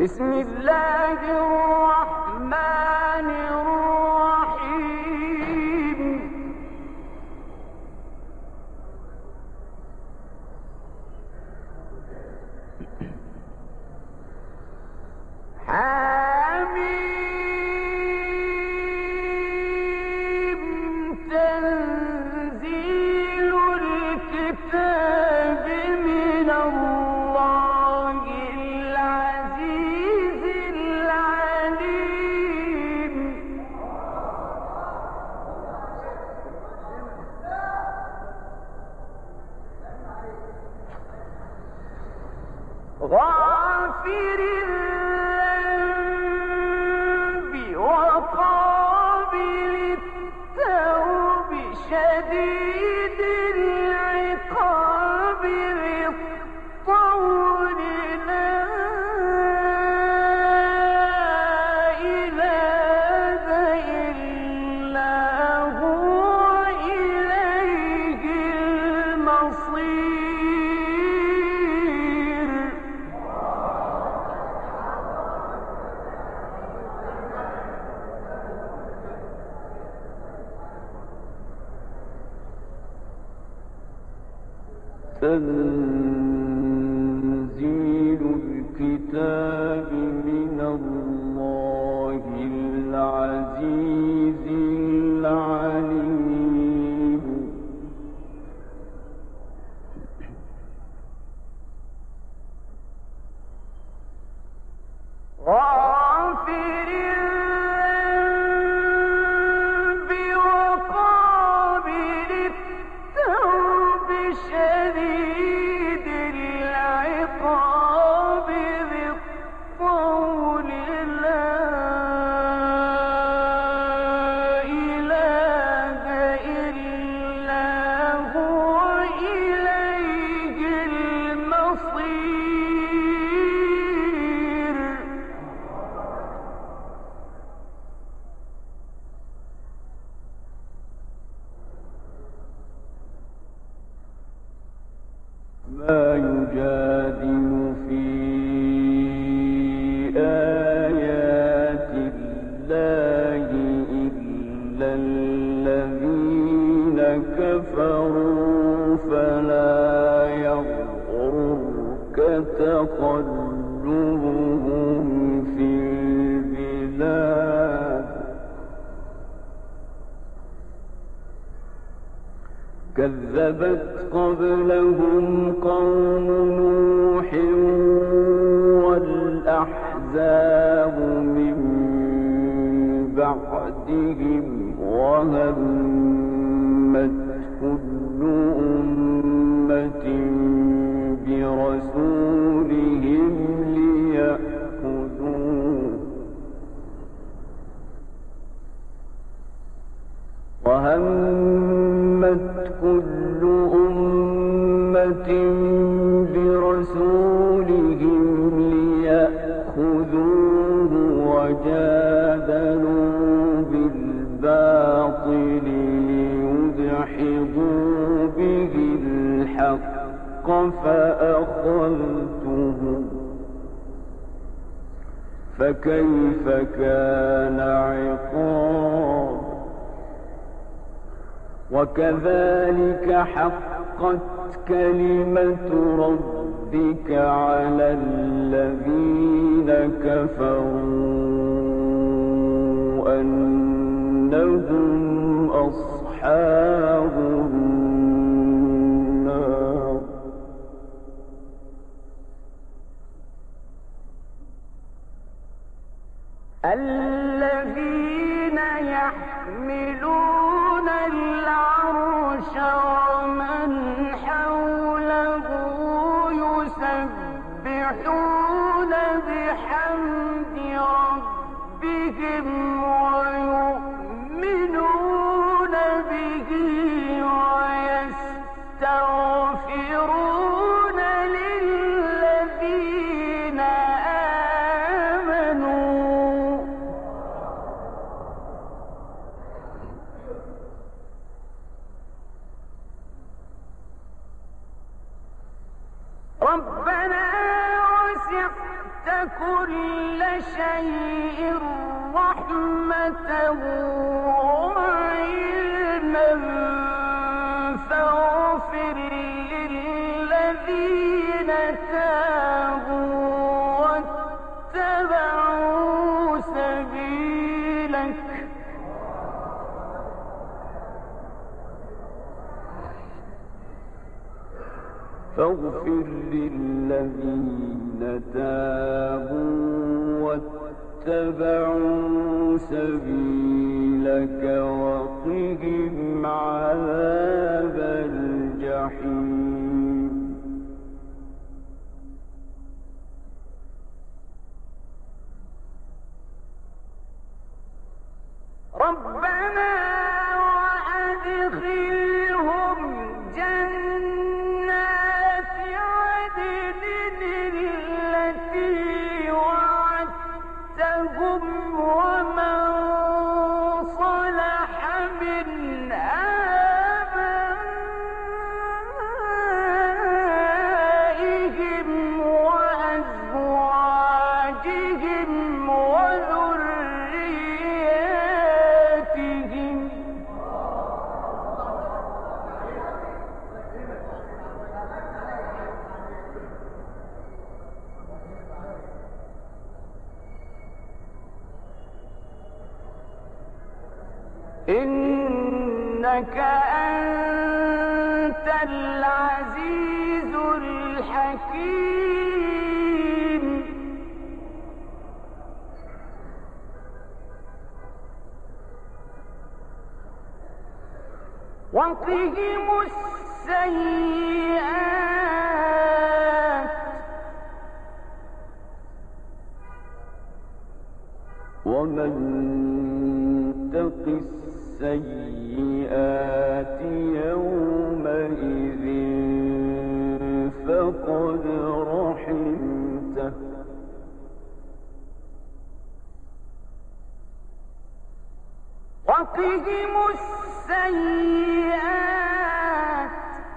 بسم الله الرحمن الرحيم حميم تنزيل الكتاب من الله العزيز العليم غافر الذنب وقابل التوب شديد العقاب ذي الطول لا إله إلا هو إليه المصير تنزيل الكتاب من الله العزيز العليم غافر الذنب وقابل التوب شديد العقاب ذي الطول لا إله إلا هو إليه المصير ما يجادل في آيات الله إلا الذين كفروا فلا يغررك تقلبهم في البلاد كذبت قبلهم قوم نوح والأحزاب من بعدهم وهمت كل أمة برسولهم ليأخذوه وهمت كل أمة برسولهم ليأخذوه وجادلوا بالباطل ليدحضوا به الحق فأخذتهم فكيف كان عقاب وكذلك حقت كلمة ربك على الذين كفروا أنهم أصحاب النار الذين يحملون العرش ومن حوله يسبحون بحمد ربهم ويؤمنون به ويستغفرون للذين آمنوا ربنا وسعت كل شيء رحمة وعلما فاغفر للذين تابوا واتبعوا سبيلك فاغفر للذين تابوا واتبعوا سبيلك وقهم عذاب الجحيم ربنا وأدخلهم جنات عدن التي وعدتهم ومن صلح من آبائهم وأزواجهم وذرياتهم إنك أنت العزيز الحكيم وقهم السيئات ومن تق السيئات يومئذ فقد رحمته وقهم السيئات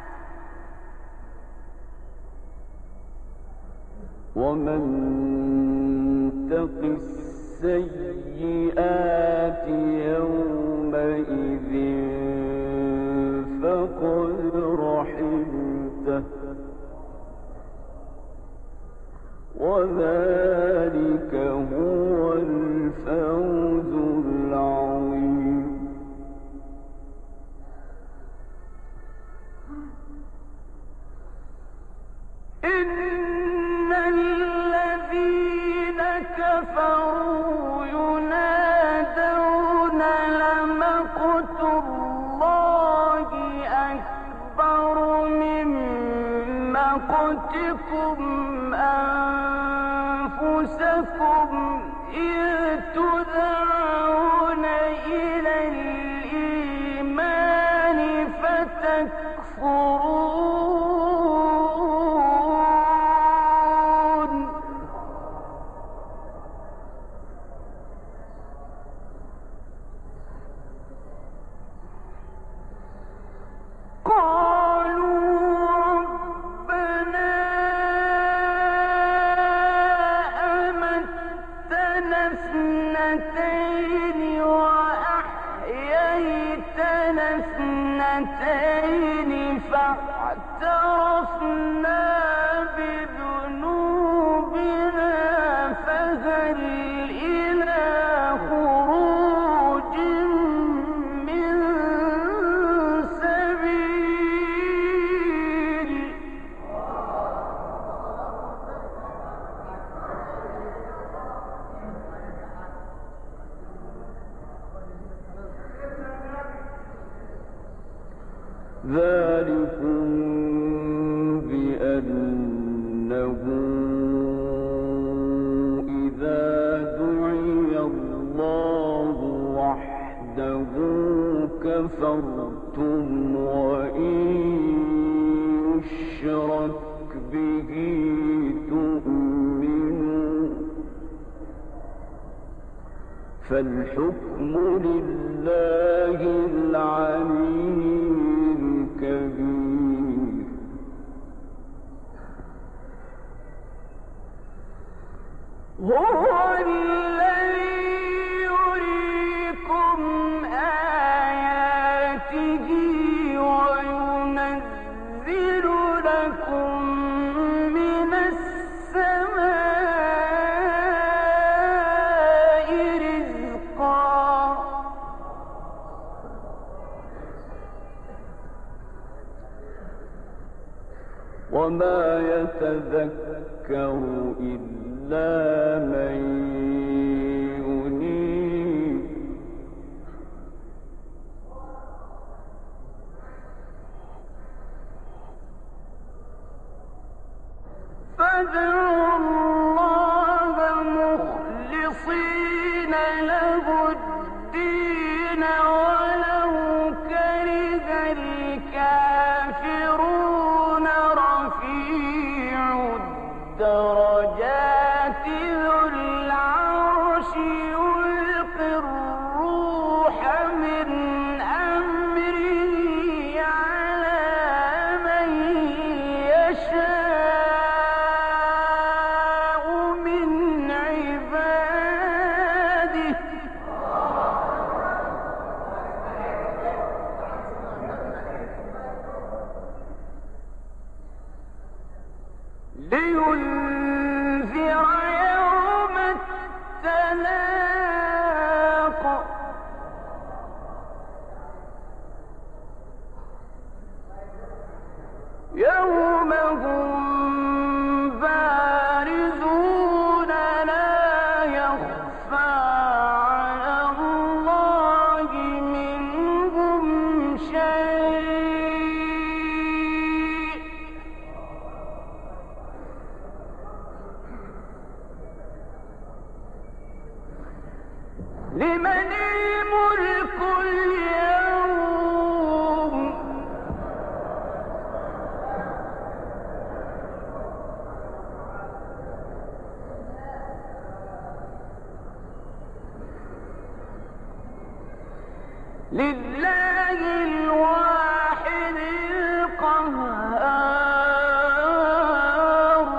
ومن تق السيئات يومئذ فقد رحمته وذلك هو الفوز العظيم إن الذين كفروا ينادون لمقت الله أكبر من مقتكم أنفسكم إذ تدعون إلى الإيمان فتكفرون قالوا ربنا أمتنا اثنتين وأحييتنا اثنتين فاعترفنا بذنوبنا فهل إلى خروج من سبيل ذلكم بأنه إذا دعي الله وحده كفرتم وإن يشرك به تؤمنون فالحكم لله العلي الكبير. وما يتذكر إلا من ينيب فادعوا الله مخلصين له الدين ولو كره الكافرون رفيع الدرجات ذو العرش يلقي الروح من أمره على من يشاء من عباده لينذر يوم التلاق يوم هم بارزون لا يخفى على الله منهم شيء لمن الملك اليوم لله الواحد القهار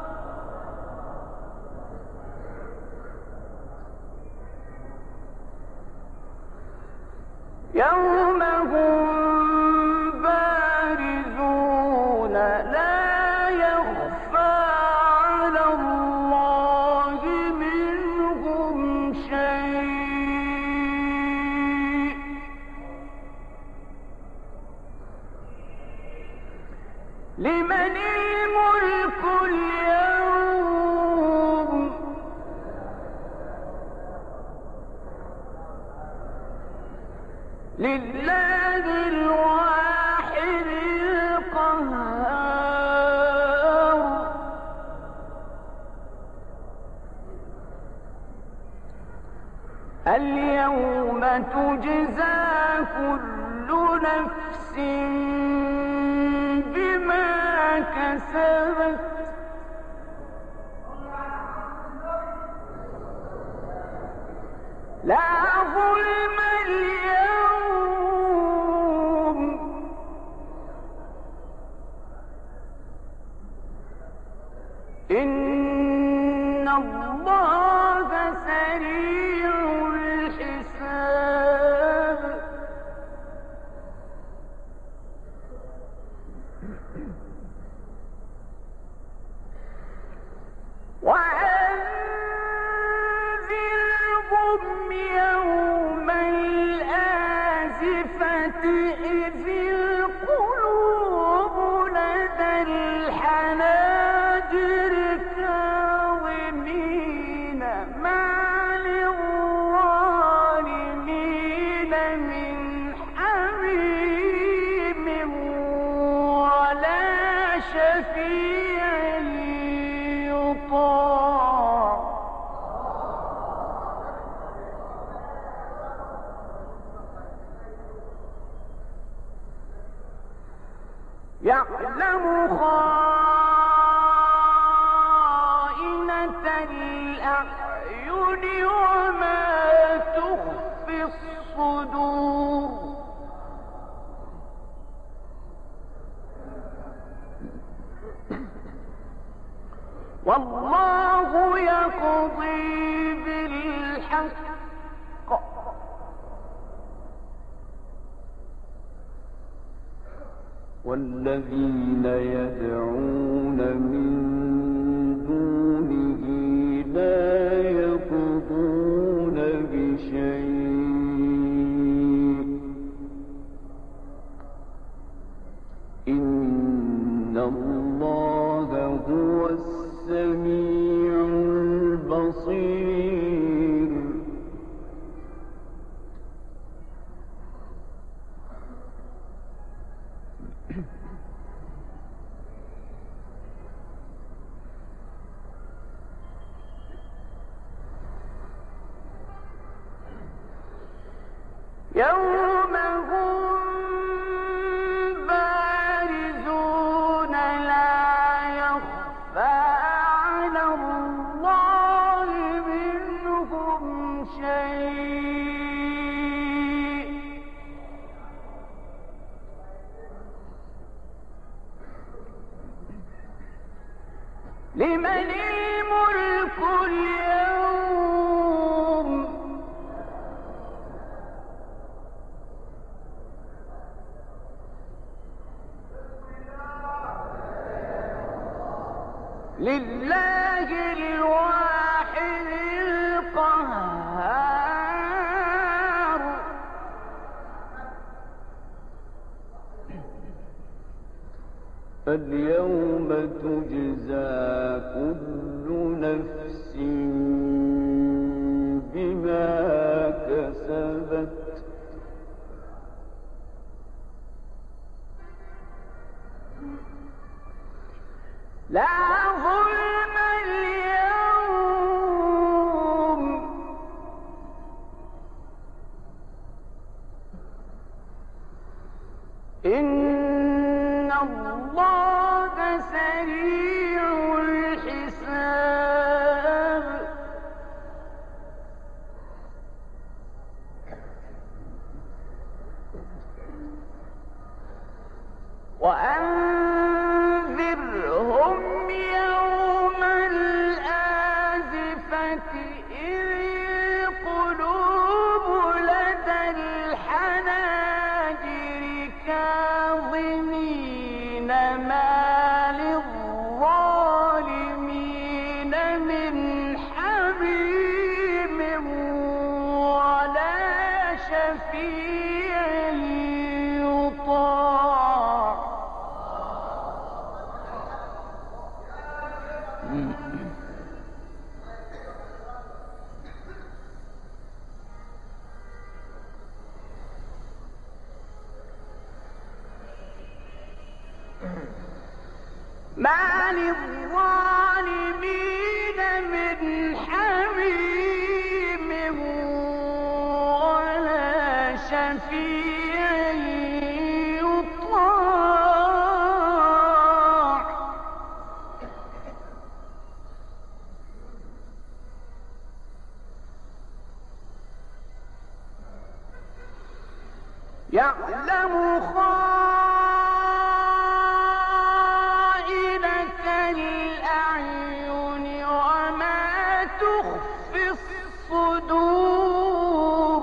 يوم هم بارزون لا يخفى على الله منهم شيء لمن الملك اليوم لله الواحد القهار اليوم تجزى كل نفس بما كسبت لا ظلم اليوم إن الله سريع الحساب وأنذرهم يوم الآزفة إذ القلوب لدى الحناجر كاظمين ما للظالمين من حميم ولا شفيع يطاع يعلم خائنة الأعين وما تخفي الصدور والله يقضي بالحق والذين يدعون من دونه لا يقضون بشيء إن الله هو السميع البصير. يوم هم بارزون لا يخفى على الله منهم شيء لمن الملك اليوم لله الواحد القهار. اليوم تجزى كل نفس بما كسبت لا ظلم اليوم إن الله سريع الحساب. وأنذرهم يوم الآزفة إذ القلوب لدى الحناجر كاظمين ما للظالمين من حميم ولا شفيع يطاع. ما للظالمين من حميم ولا شفيع يطاع. يعلم خائنة الأعين وما تخفي الصدور.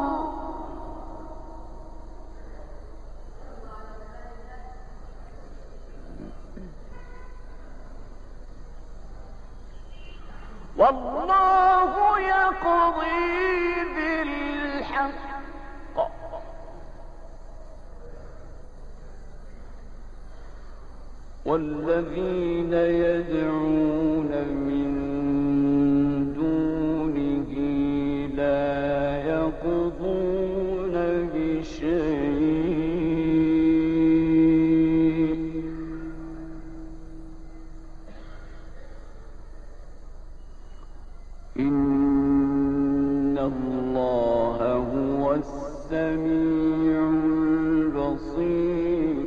والله يقضي بالحق والذين يدعون من دونه لا يقضون بشيء إن الله هو السميع البصير.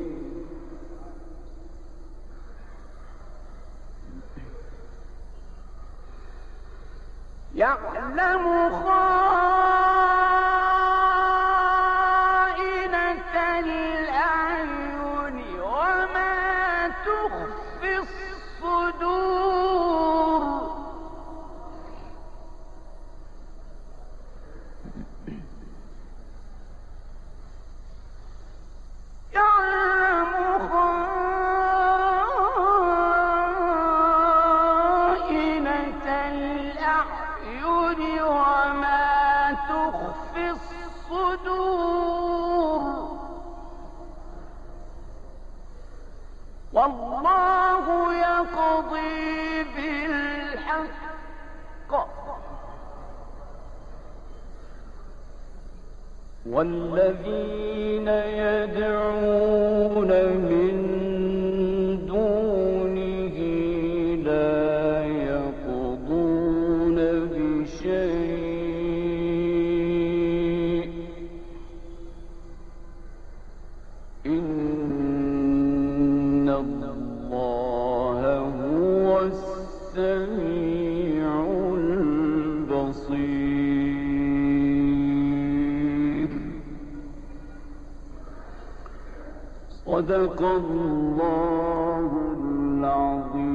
يعلم خائنة الأعين وما تخفي الصدور. يعلم خائنة الأعين وما تخفي الصدور. والله يقضي والذين يدعون من دونه لا يقضون بشيء إن الله هو السميع البصير. صدق الله العظيم.